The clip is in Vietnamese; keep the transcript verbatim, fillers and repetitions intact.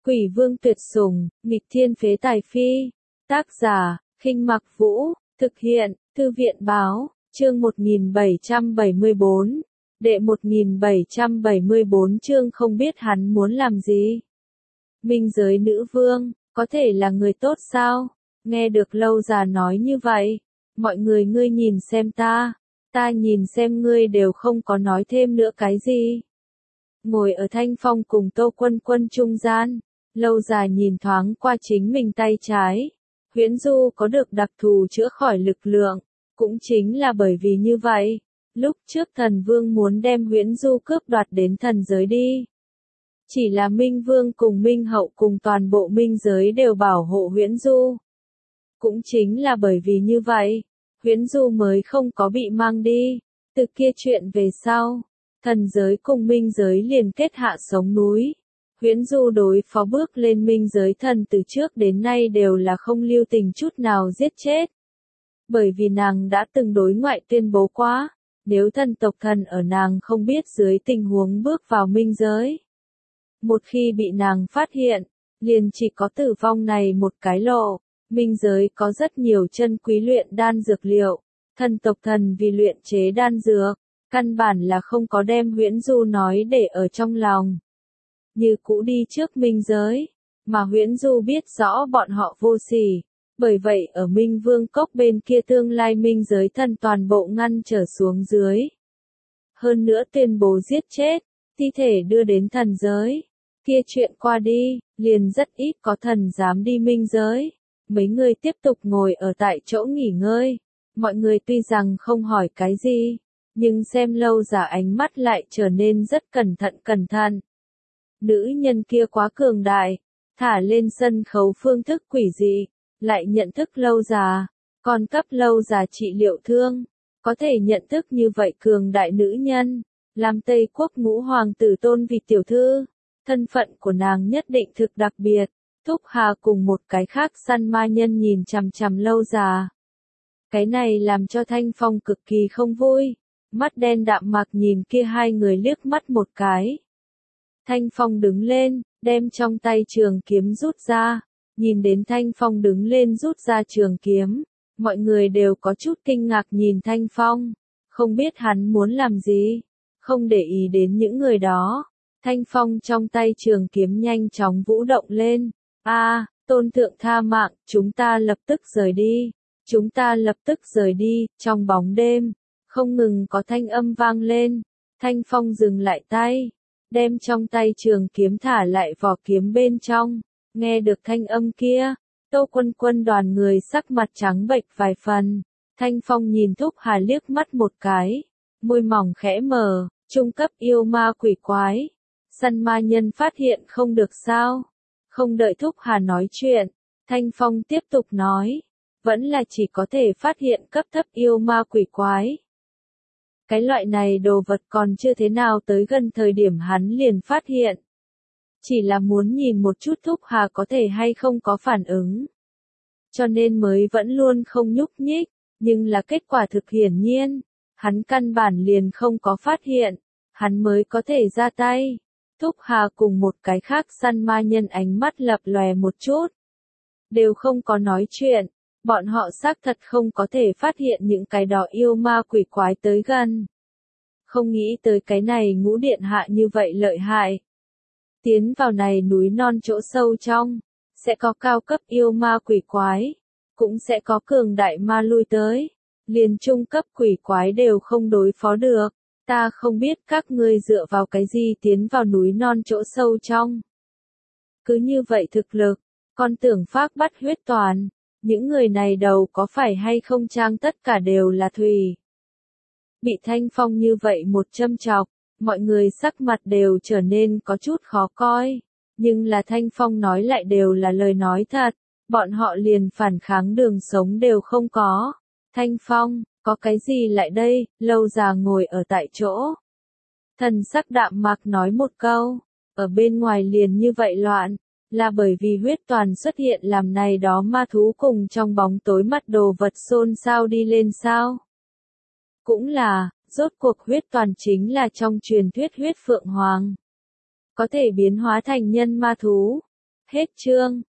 Quỷ vương tuyệt sủng, nghịch thiên phế tài phi. Tác giả, Khinh Mặc Vũ, thực hiện, Thư viện báo, chương một nghìn bảy trăm bảy mươi bốn. Đệ một nghìn bảy trăm bảy mươi bốn chương không biết hắn muốn làm gì. Minh giới nữ vương, có thể là người tốt sao? Nghe được Lâu Già nói như vậy, mọi người ngươi nhìn xem ta, ta nhìn xem ngươi đều không có nói thêm nữa cái gì. Ngồi ở Thanh Phong cùng Tô Quân Quân trung gian, Lâu Già nhìn thoáng qua chính mình tay trái. Huyễn Du có được đặc thù chữa khỏi lực lượng, cũng chính là bởi vì như vậy, lúc trước thần vương muốn đem Huyễn Du cướp đoạt đến thần giới đi. Chỉ là Minh Vương cùng Minh Hậu cùng toàn bộ Minh giới đều bảo hộ Huyễn Du. Cũng chính là bởi vì như vậy, Huyễn Du mới không có bị mang đi. Từ kia chuyện về sau, thần giới cùng Minh giới liền kết hạ sống núi. Huyễn Du đối phó bước lên Minh giới thần từ trước đến nay đều là không lưu tình chút nào giết chết. Bởi vì nàng đã từng đối ngoại tuyên bố quá, nếu thần tộc thần ở nàng không biết dưới tình huống bước vào Minh giới. Một khi bị nàng phát hiện, liền chỉ có tử vong này một cái lộ. Minh giới có rất nhiều chân quý luyện đan dược liệu, thần tộc thần vì luyện chế đan dược, căn bản là không có đem Huyễn Du nói để ở trong lòng. Như cũ đi trước Minh giới, mà Huyễn Du biết rõ bọn họ vô sỉ, bởi vậy ở Minh Vương Cốc bên kia tương lai Minh giới thần toàn bộ ngăn trở xuống dưới. Hơn nữa tuyên bố giết chết, thi thể đưa đến thần giới, kia chuyện qua đi, liền rất ít có thần dám đi Minh giới. Mấy người tiếp tục ngồi ở tại chỗ nghỉ ngơi, mọi người tuy rằng không hỏi cái gì, nhưng xem Lâu Già ánh mắt lại trở nên rất cẩn thận cẩn thận. Nữ nhân kia quá cường đại, thả lên sân khấu phương thức quỷ dị, lại nhận thức Lâu Già, còn cấp Lâu Già trị liệu thương, có thể nhận thức như vậy cường đại nữ nhân, làm Tây Quốc ngũ hoàng tử tôn vì tiểu thư, thân phận của nàng nhất định thực đặc biệt. Thúc Hà cùng một cái khác săn ma nhân nhìn chằm chằm Lâu Già. Cái này làm cho Thanh Phong cực kỳ không vui, mắt đen đạm mạc nhìn kia hai người liếc mắt một cái. Thanh Phong đứng lên, đem trong tay trường kiếm rút ra, nhìn đến Thanh Phong đứng lên rút ra trường kiếm, mọi người đều có chút kinh ngạc nhìn Thanh Phong, không biết hắn muốn làm gì, không để ý đến những người đó. Thanh Phong trong tay trường kiếm nhanh chóng vũ động lên. A, à, tôn thượng tha mạng, chúng ta lập tức rời đi, chúng ta lập tức rời đi, trong bóng đêm, không ngừng có thanh âm vang lên, Thanh Phong dừng lại tay, đem trong tay trường kiếm thả lại vỏ kiếm bên trong, nghe được thanh âm kia, Tô Quân Quân đoàn người sắc mặt trắng bệch vài phần, Thanh Phong nhìn Thúc Hà liếc mắt một cái, môi mỏng khẽ mở, trung cấp yêu ma quỷ quái, săn ma nhân phát hiện không được sao. Không đợi Thúc Hà nói chuyện, Thanh Phong tiếp tục nói, vẫn là chỉ có thể phát hiện cấp thấp yêu ma quỷ quái. Cái loại này đồ vật còn chưa thế nào tới gần thời điểm hắn liền phát hiện. Chỉ là muốn nhìn một chút Thúc Hà có thể hay không có phản ứng. Cho nên mới vẫn luôn không nhúc nhích, nhưng là kết quả thực hiển nhiên, hắn căn bản liền không có phát hiện, hắn mới có thể ra tay. Thúc Hà cùng một cái khác săn ma nhân ánh mắt lập lòe một chút. Đều không có nói chuyện, bọn họ xác thật không có thể phát hiện những cái đó yêu ma quỷ quái tới gần. Không nghĩ tới cái này Ngũ Điện Hạ như vậy lợi hại. Tiến vào này núi non chỗ sâu trong, sẽ có cao cấp yêu ma quỷ quái, cũng sẽ có cường đại ma lui tới, liền trung cấp quỷ quái đều không đối phó được. Ta không biết các ngươi dựa vào cái gì tiến vào núi non chỗ sâu trong. Cứ như vậy thực lực, con tưởng phác bắt huyết toàn, những người này đầu có phải hay không trang tất cả đều là thủy. Bị Thanh Phong như vậy một châm chọc, mọi người sắc mặt đều trở nên có chút khó coi, nhưng là Thanh Phong nói lại đều là lời nói thật, bọn họ liền phản kháng đường sống đều không có. Thanh Phong, có cái gì lại đây? Lâu Già ngồi ở tại chỗ. Thần sắc đạm mạc nói một câu, ở bên ngoài liền như vậy loạn, là bởi vì huyết toàn xuất hiện làm này đó ma thú cùng trong bóng tối mắt đồ vật xôn xao đi lên sao? Cũng là, rốt cuộc huyết toàn chính là trong truyền thuyết huyết phượng hoàng. Có thể biến hóa thành nhân ma thú. Hết chương.